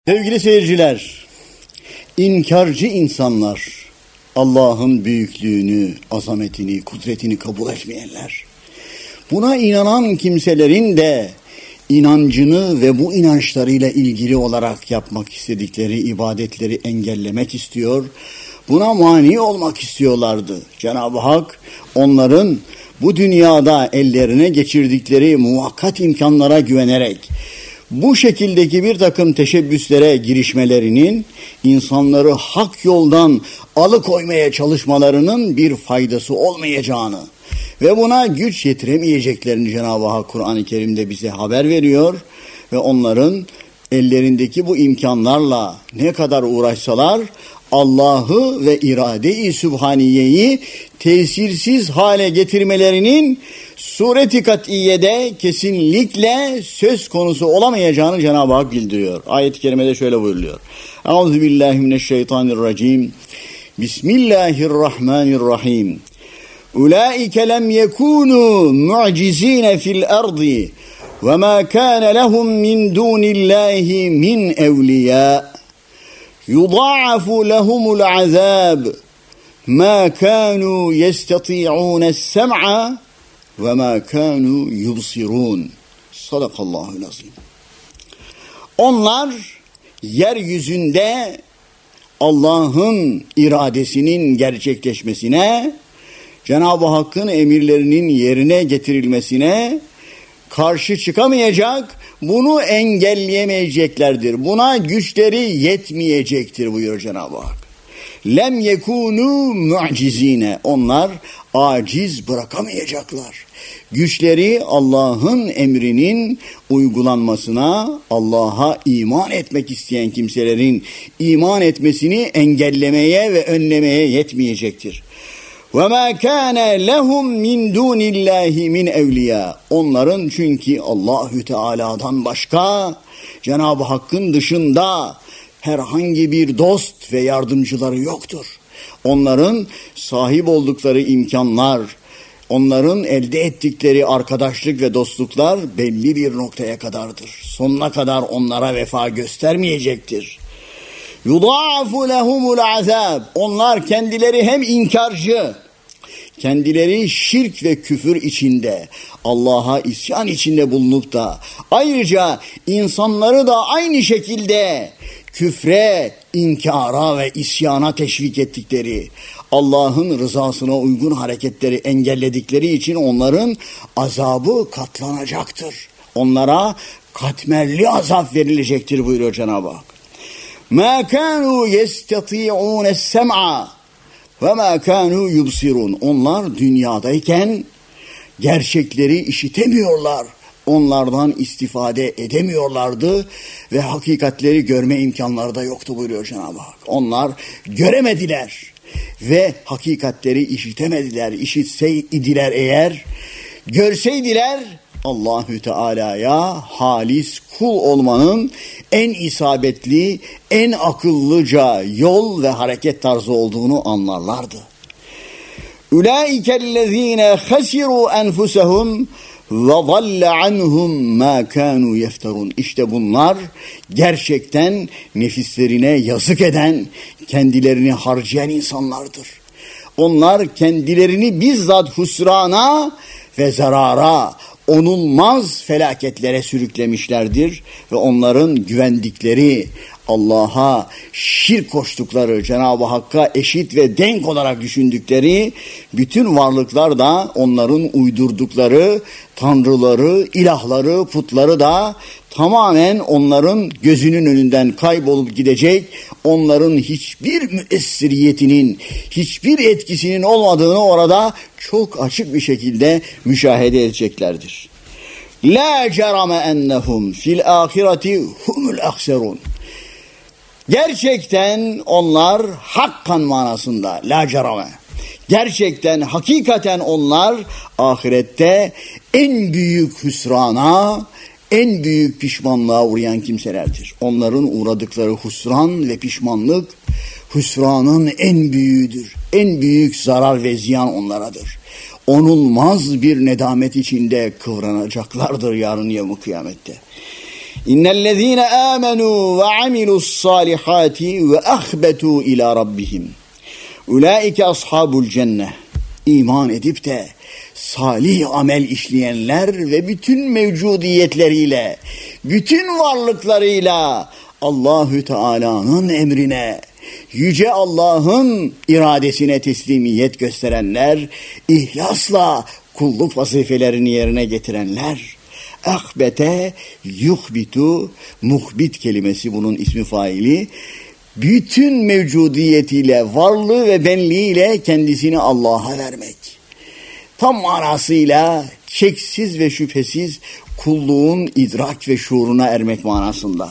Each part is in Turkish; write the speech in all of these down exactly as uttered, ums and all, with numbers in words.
Sevgili seyirciler, inkarcı insanlar, Allah'ın büyüklüğünü, azametini, kudretini kabul etmeyenler, buna inanan kimselerin de inancını ve bu inançlarıyla ilgili olarak yapmak istedikleri ibadetleri engellemek istiyor, buna mani olmak istiyorlardı. Cenab-ı Hak onların bu dünyada ellerine geçirdikleri muvakkat imkanlara güvenerek bu şekildeki bir takım teşebbüslere girişmelerinin insanları hak yoldan alıkoymaya çalışmalarının bir faydası olmayacağını ve buna güç yetiremeyeceklerini Cenab-ı Hak Kur'an-ı Kerim'de bize haber veriyor ve onların ellerindeki bu imkanlarla ne kadar uğraşsalar Allah'ı ve irade-i Sübhaniye'yi tesirsiz hale getirmelerinin sureti kat'iyede kesinlikle söz konusu olamayacağını Cenab-ı Hak bildiriyor. Ayet-i kerimede şöyle buyuruluyor. Euzubillahimineşşeytanirracim. Bismillahirrahmanirrahim. Ulaike lem yekunu mu'cizine fil ardi ve ma kana lehum min dunillahi min evliya. Yudâ'afu lehumul azab ma kanu yestati'ûne sem'a ve ma kanu yubsirun. Sadakallahul azim. Onlar yeryüzünde Allah'ın iradesinin gerçekleşmesine, Cenab-ı Hakk'ın emirlerinin yerine getirilmesine karşı çıkamayacak, bunu engelleyemeyeceklerdir. Buna güçleri yetmeyecektir buyuruyor Cenab-ı Hak. Lem yekunu mu'cizine. Onlar aciz bırakamayacaklar. Güçleri Allah'ın emrinin uygulanmasına, Allah'a iman etmek isteyen kimselerin iman etmesini engellemeye ve önlemeye yetmeyecektir. وَمَا كَانَ لَهُمْ مِنْ دُونِ اللّٰهِ مِنْ اَوْلِيَا. Onların çünkü Allahü Teala'dan başka, Cenab-ı Hakk'ın dışında herhangi bir dost ve yardımcıları yoktur. Onların sahip oldukları imkanlar, onların elde ettikleri arkadaşlık ve dostluklar belli bir noktaya kadardır. Sonuna kadar onlara vefa göstermeyecektir. Yudâfu lehumul azab. Onlar kendileri hem inkarcı, kendileri şirk ve küfür içinde, Allah'a isyan içinde bulunup da ayrıca insanları da aynı şekilde küfre, inkara ve isyana teşvik ettikleri, Allah'ın rızasına uygun hareketleri engelledikleri için onların azabı katlanacaktır. Onlara katmerli azap verilecektir buyuruyor Cenab-ı Hak. مَا كَانُوا يَسْتَطِيعُونَ السَّمْعَ وَمَا كَانُوا يُبْصِرُونَ. Onlar dünyadayken gerçekleri işitemiyorlar, onlardan istifade edemiyorlardı ve hakikatleri görme imkanları da yoktu buyuruyor Cenab-ı Hak. Onlar göremediler ve hakikatleri işitemediler. İşitseydiler eğer, görseydiler Allahü Teala'ya halis kul olmanın en isabetli, en akıllıca yol ve hareket tarzı olduğunu anlarlardı. Ulaikellezine hasiru enfusahum ve zalle anhum ma kanu yefterun. İşte bunlar gerçekten nefislerine yazık eden, kendilerini harcayan insanlardır. Onlar kendilerini bizzat husrana ve zarara, onulmaz felaketlere sürüklemişlerdir ve onların güvendikleri, Allah'a şirk koştukları, Cenab-ı Hakk'a eşit ve denk olarak düşündükleri bütün varlıklar da onların uydurdukları tanrıları, ilahları, putları da tamamen onların gözünün önünden kaybolup gidecek, onların hiçbir müessiriyetinin, hiçbir etkisinin olmadığını orada çok açık bir şekilde müşahede edeceklerdir. La cerame ennehum fil ahireti humul ahserun. Gerçekten onlar hakkan manasında, la cerame. Gerçekten, hakikaten onlar ahirette en büyük hüsrana, en büyük pişmanlığa uğrayan kimselerdir. Onların uğradıkları husran ve pişmanlık, hüsranın en büyüğüdür. En büyük zarar ve ziyan onlaradır. Onulmaz bir nedamet içinde kıvranacaklardır yarın yevmi kıyamette. İnnellezîne âmenû ve amilussâlihâti ve ahbetû ilâ rabbihim. Ulaike ashabul cenneh. İman edip de salih amel işleyenler ve bütün mevcudiyetleriyle, bütün varlıklarıyla Allahü Teala'nın emrine, yüce Allah'ın iradesine teslimiyet gösterenler, ihlasla kulluk vazifelerini yerine getirenler, ahbete yuhbitu, muhbit kelimesi bunun ismi faili, bütün mevcudiyetiyle, varlığı ve benliğiyle kendisini Allah'a vermek. Tam manasıyla şeksiz ve şüphesiz kulluğun idrak ve şuuruna ermek manasında.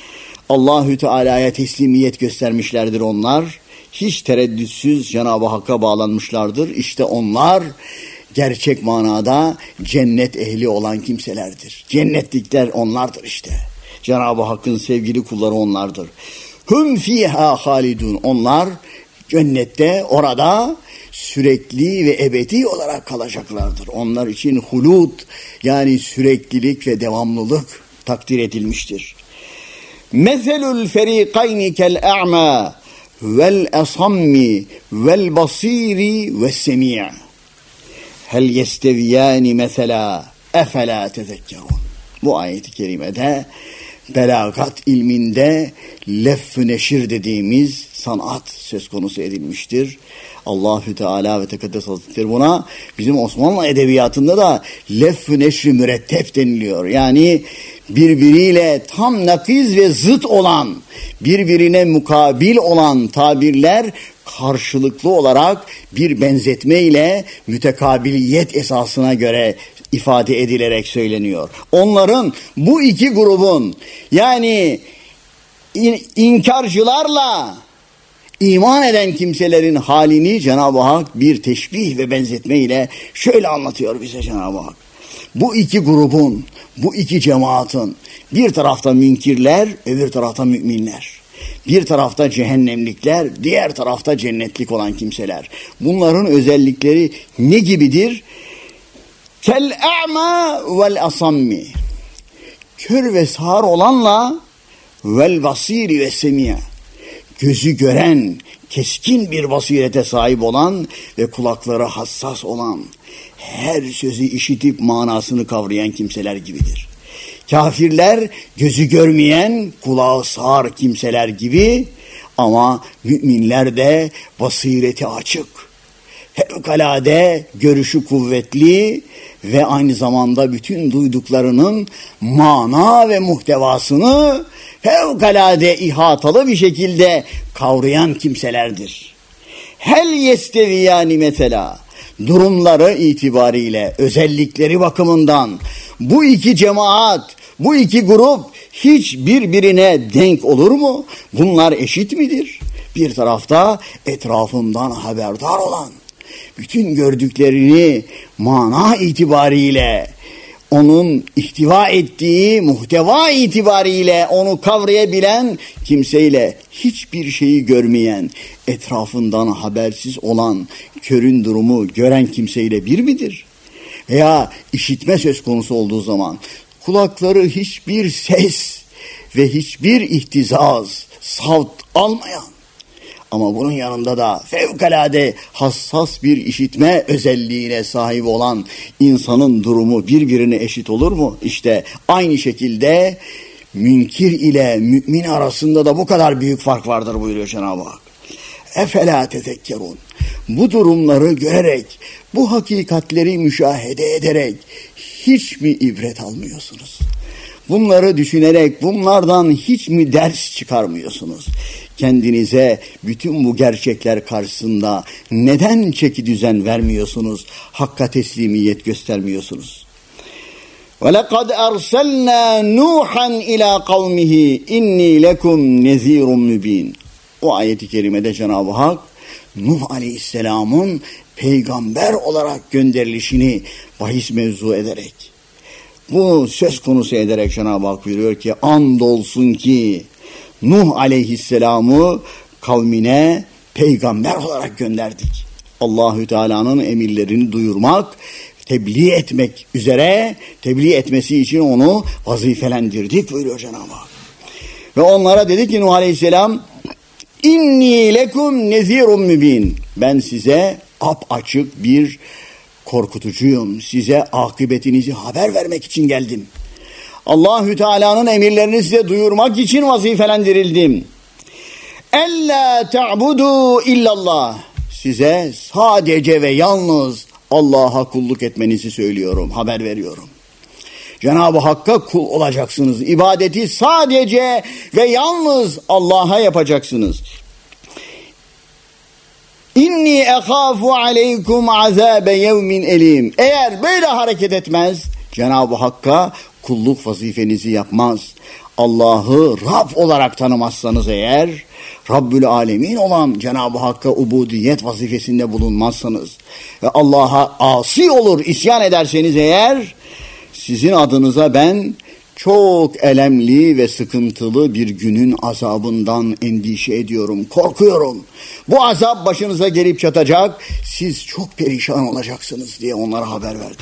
Allahü Teala'ya teslimiyet göstermişlerdir onlar. Hiç tereddütsüz Cenab-ı Hakk'a bağlanmışlardır. İşte onlar gerçek manada cennet ehli olan kimselerdir. Cennetlikler onlardır işte. Cenab-ı Hakk'ın sevgili kulları onlardır. Hum fiha halidun. Onlar cennette, orada sürekli ve ebedi olarak kalacaklardır. Onlar için hulud, yani süreklilik ve devamlılık takdir edilmiştir. Meselul ferikayni kel a'ma vel asammi vel basiri ve semi'. Hel yesteviyani mesela efela tezekkerun. Bu ayet-i kerimede belagat ilminde lef-ü neşir dediğimiz sanat söz konusu edilmiştir. Allahü Teala ve Tekaddes Hazretleri buna bizim Osmanlı edebiyatında da lef-ü neşri mürettep deniliyor. Yani birbiriyle tam nakiz ve zıt olan, birbirine mukabil olan tabirler karşılıklı olarak bir benzetme ile mütekabiliyet esasına göre ifade edilerek söyleniyor. Onların, bu iki grubun, yani in, inkarcılarla iman eden kimselerin halini Cenab-ı Hak bir teşbih ve benzetme ile şöyle anlatıyor bize Cenab-ı Hak. Bu iki grubun, bu iki cemaatin, bir tarafta münkirler, öbür tarafta müminler. Bir tarafta cehennemlikler, diğer tarafta cennetlik olan kimseler. Bunların özellikleri ne gibidir? Kel a'ma vel asammi. Kör ve sağır olanla vel basiri ve semiye. Gözü gören, keskin bir basirete sahip olan ve kulakları hassas olan, her sözü işitip manasını kavrayan kimseler gibidir. Kafirler gözü görmeyen, kulağı sağır kimseler gibi, ama müminler de basireti açık, fevkalade görüşü kuvvetli ve aynı zamanda bütün duyduklarının mana ve muhtevasını fevkalade ihatalı bir şekilde kavrayan kimselerdir. Hel yesteviyani mesela, durumları itibariyle, özellikleri bakımından bu iki cemaat, bu iki grup hiç birbirine denk olur mu? Bunlar eşit midir? Bir tarafta etrafından haberdar olan, bütün gördüklerini mana itibariyle, onun ihtiva ettiği muhteva itibariyle onu kavrayabilen kimseyle hiçbir şeyi görmeyen, etrafından habersiz olan, körün durumu gören kimseyle bir midir? Veya işitme söz konusu olduğu zaman kulakları hiçbir ses ve hiçbir ihtizaz, savt almayan, ama bunun yanında da fevkalade hassas bir işitme özelliğine sahip olan insanın durumu birbirine eşit olur mu? İşte aynı şekilde münkir ile mümin arasında da bu kadar büyük fark vardır buyuruyor Cenab-ı Hak. Efela tezekkerun. Bu durumları görerek, bu hakikatleri müşahede ederek hiç mi ibret almıyorsunuz? Bunları düşünerek bunlardan hiç mi ders çıkarmıyorsunuz? Kendinize bütün bu gerçekler karşısında neden çeki düzen vermiyorsunuz? Hakka teslimiyet göstermiyorsunuz? وَلَقَدْ أَرْسَلْنَا نُوحًا إِلَى قَوْمِهِ اِنِّي لَكُمْ نَذ۪يرٌ مُب۪ينٌ. O ayeti kerimede Cenab-ı Hak Nuh Aleyhisselam'ın peygamber olarak gönderilişini bahis mevzu ederek, bu söz konusu ederek Cenab-ı Hak buyuruyor ki, andolsun ki Nuh Aleyhisselam'ı kavmine peygamber olarak gönderdik. Allahü Teala'nın emirlerini duyurmak, tebliğ etmek üzere, tebliğ etmesi için onu vazifelendirdik buyuruyor Cenab-ı Hak. Ve onlara dedi ki Nuh Aleyhisselam, İnni lekum nezirun mübin. Ben size apaçık bir korkutucuyum. Size akıbetinizi haber vermek için geldim. Allahü Teala'nın emirlerini size duyurmak için vazifelendirildim. Ella ta'budu illallah. Size sadece ve yalnız Allah'a kulluk etmenizi söylüyorum, haber veriyorum. Cenab-ı Hakk'a kul olacaksınız. İbadeti sadece ve yalnız Allah'a yapacaksınız. İnni ehâfu aleykum azâbe yevmin elim. Eğer böyle hareket etmez, Cenab-ı Hakk'a kulluk vazifenizi yapmaz. Allah'ı Rab olarak tanımazsanız eğer, Rabbül Alemin olan Cenab-ı Hakk'a ubudiyet vazifesinde bulunmazsanız ve Allah'a asi olur, isyan ederseniz eğer, sizin adınıza ben çok elemli ve sıkıntılı bir günün azabından endişe ediyorum, korkuyorum. Bu azap başınıza gelip çatacak, siz çok perişan olacaksınız diye onlara haber verdi.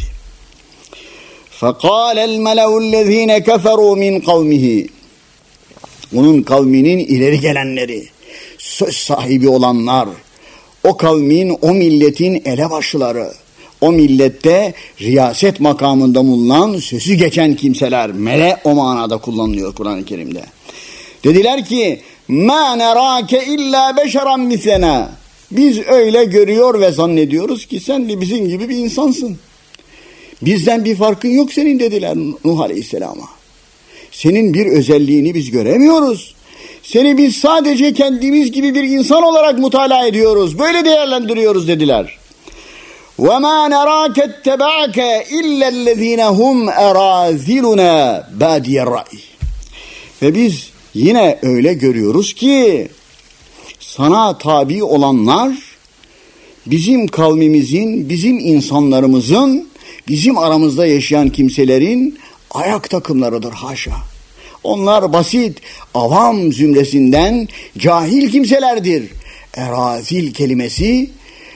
فَقَالَ الْمَلَوُ الَّذ۪ينَ كَفَرُوا مِنْ قَوْمِهِ. Onun kavminin ileri gelenleri, söz sahibi olanlar, o kavmin, o milletin elebaşıları, o millette riyaset makamında bulunan, sözü geçen kimseler, mele o manada kullanılıyor Kur'an-ı Kerim'de. Dediler ki, مَا نَرَاكَ اِلَّا بَشَرًا مِثْلَنَا. Biz öyle görüyor ve zannediyoruz ki sen de bizim gibi bir insansın. Bizden bir farkın yok senin dediler Nuh Aleyhisselam'a. Senin bir özelliğini biz göremiyoruz. Seni biz sadece kendimiz gibi bir insan olarak mutala ediyoruz. Böyle değerlendiriyoruz dediler. وَمَا نَرَاكَ اتَّبَعَكَ اِلَّا الَّذ۪ينَ هُمْ اَرَاذِلُنَا بَادِيَ الرَّأْيِ. Ve biz yine öyle görüyoruz ki sana tabi olanlar bizim kavmimizin, bizim insanlarımızın, bizim aramızda yaşayan kimselerin ayak takımlarıdır haşa. Onlar basit, avam zümresinden cahil kimselerdir. Erazil kelimesi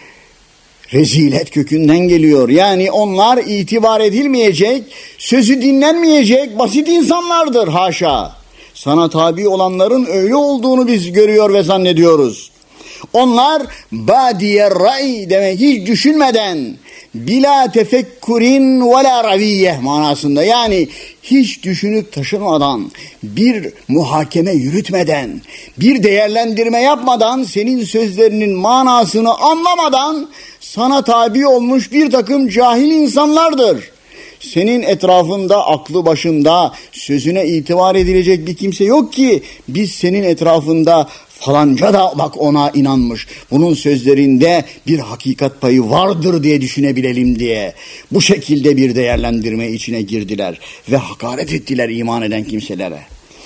rezilet kökünden geliyor. Yani onlar itibar edilmeyecek, sözü dinlenmeyecek basit insanlardır haşa. Sana tabi olanların öyle olduğunu biz görüyor ve zannediyoruz. Onlar badiye ray demek, hiç düşünmeden, bila tefekkurin ve la raviyeh manasında, yani hiç düşünüp taşınmadan, bir muhakeme yürütmeden, bir değerlendirme yapmadan, senin sözlerinin manasını anlamadan sana tabi olmuş bir takım cahil insanlardır. Senin etrafında, aklı başında, sözüne itibar edilecek bir kimse yok ki biz senin etrafında falanca da bak ona inanmış, bunun sözlerinde bir hakikat payı vardır diye düşünebilelim diye bu şekilde bir değerlendirme içine girdiler ve hakaret ettiler iman eden kimselere.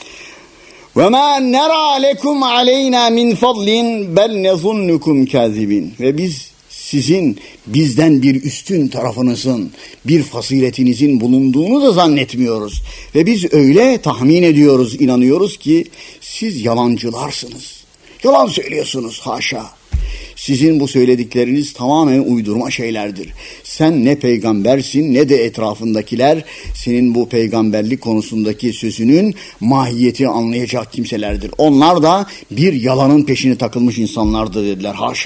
وَمَا نَرَى لَكُمْ عَلَيْنَا مِنْ فَضْلٍ بَلْ نَظُنُّكُمْ كَاذِبِينَ. Ve biz sizin bizden bir üstün tarafınızın, bir faziletinizin bulunduğunu da zannetmiyoruz. Ve biz öyle tahmin ediyoruz, inanıyoruz ki siz yalancılarsınız. Yalan söylüyorsunuz haşa. Sizin bu söyledikleriniz tamamen uydurma şeylerdir. Sen ne peygambersin ne de etrafındakiler senin bu peygamberlik konusundaki sözünün mahiyetini anlayacak kimselerdir. Onlar da bir yalanın peşine takılmış insanlardır dediler haşa.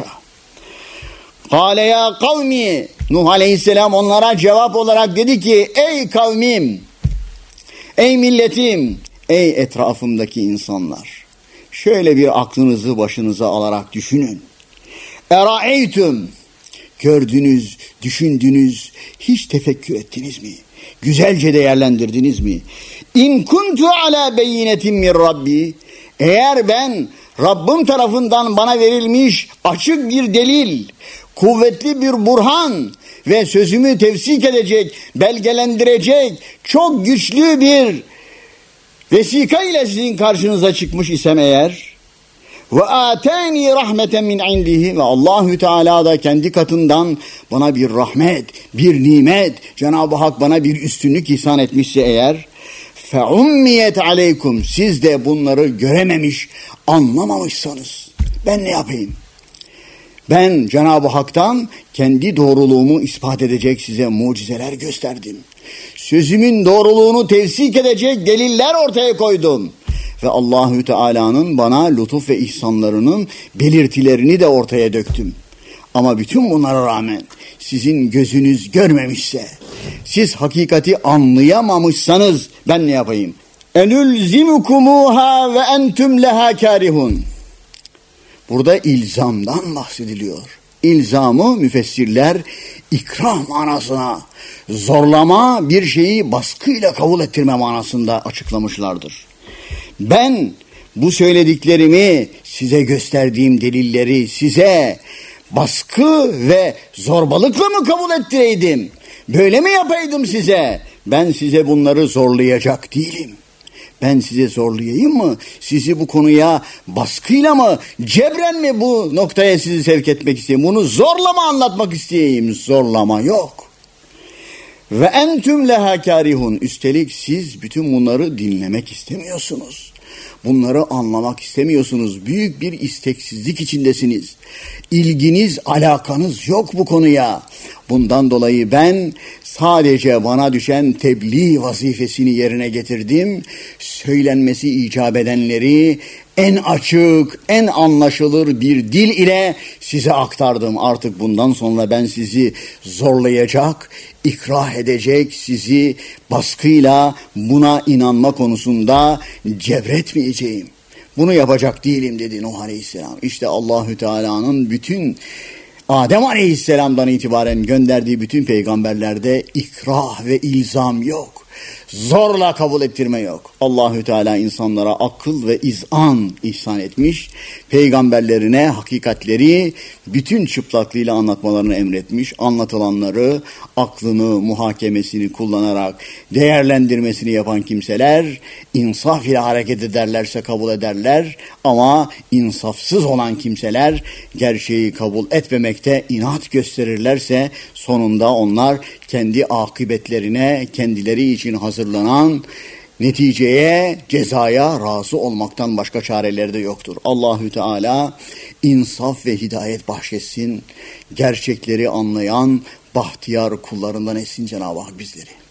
Kâle ya kavmi. Nuh Aleyhisselam onlara cevap olarak dedi ki ey kavmim, ey milletim, ey etrafımdaki insanlar. Şöyle bir aklınızı başınıza alarak düşünün. Eraeytüm, gördünüz, düşündünüz, hiç tefekkür ettiniz mi? Güzelce değerlendirdiniz mi? İn kuntu ala beyinetin min Rabbi, eğer ben Rabbim tarafından bana verilmiş açık bir delil, kuvvetli bir burhan ve sözümü tefsik edecek, belgelendirecek çok güçlü bir vesika ile sizin karşınıza çıkmış isem eğer, ve atani rahmeten min indihi, ve Allahü Teala da kendi katından bana bir rahmet, bir nimet, Cenab-ı Hak bana bir üstünlük ihsan etmişse eğer, fe ummiyet aleykum, siz de bunları görememiş, anlamamışsanız ben ne yapayım? Ben Cenab-ı Hak'tan kendi doğruluğumu ispat edecek size mucizeler gösterdim. Sözümün doğruluğunu tevsik edecek deliller ortaya koydum. Ve Allahü Teala'nın bana lütuf ve ihsanlarının belirtilerini de ortaya döktüm. Ama bütün bunlara rağmen sizin gözünüz görmemişse, siz hakikati anlayamamışsanız ben ne yapayım? Enülzimukumuha ve entüm leha kârihun. Burada ilzamdan bahsediliyor. İlzamı müfessirler ikrah manasına, zorlama, bir şeyi baskıyla kabul ettirme manasında açıklamışlardır. Ben bu söylediklerimi, size gösterdiğim delilleri size baskı ve zorbalıkla mı kabul ettireydim? Böyle mi yapaydım size? Ben size bunları zorlayacak değilim. Ben size zorlayayım mı? Sizi bu konuya baskıyla mı, cebren mi bu noktaya sizi sevk etmek isteyeyim? Bunu zorla mı anlatmak isteyeyim? Zorlama yok. Ve entüm leha kârihun. Üstelik siz bütün bunları dinlemek istemiyorsunuz. Bunları anlamak istemiyorsunuz. Büyük bir isteksizlik içindesiniz. İlginiz, alakanız yok bu konuya. Bundan dolayı ben sadece bana düşen tebliğ vazifesini yerine getirdim. Söylenmesi icap edenleri en açık, en anlaşılır bir dil ile size aktardım. Artık bundan sonra ben sizi zorlayacak, ikrah edecek, sizi baskıyla buna inanma konusunda cebretmeyeceğim. Bunu yapacak değilim dedi Nuh Aleyhisselam. İşte Allahü Teala'nın bütün Adem Aleyhisselam'dan itibaren gönderdiği bütün peygamberlerde ikrah ve ilzam yok. Zorla kabul ettirme yok. Allahü Teala insanlara akıl ve izan ihsan etmiş. Peygamberlerine hakikatleri bütün çıplaklığıyla anlatmalarını emretmiş. Anlatılanları aklını, muhakemesini kullanarak değerlendirmesini yapan kimseler insaf ile hareket ederlerse kabul ederler. Ama insafsız olan kimseler gerçeği kabul etmemekte inat gösterirlerse sonunda onlar kendi akıbetlerine, kendileri için hazırlanan neticeye, cezaya razı olmaktan başka çareleri de yoktur. Allahü Teala insaf ve hidayet bahşetsin. Gerçekleri anlayan bahtiyar kullarından etsin Cenab-ı Hak bizleri.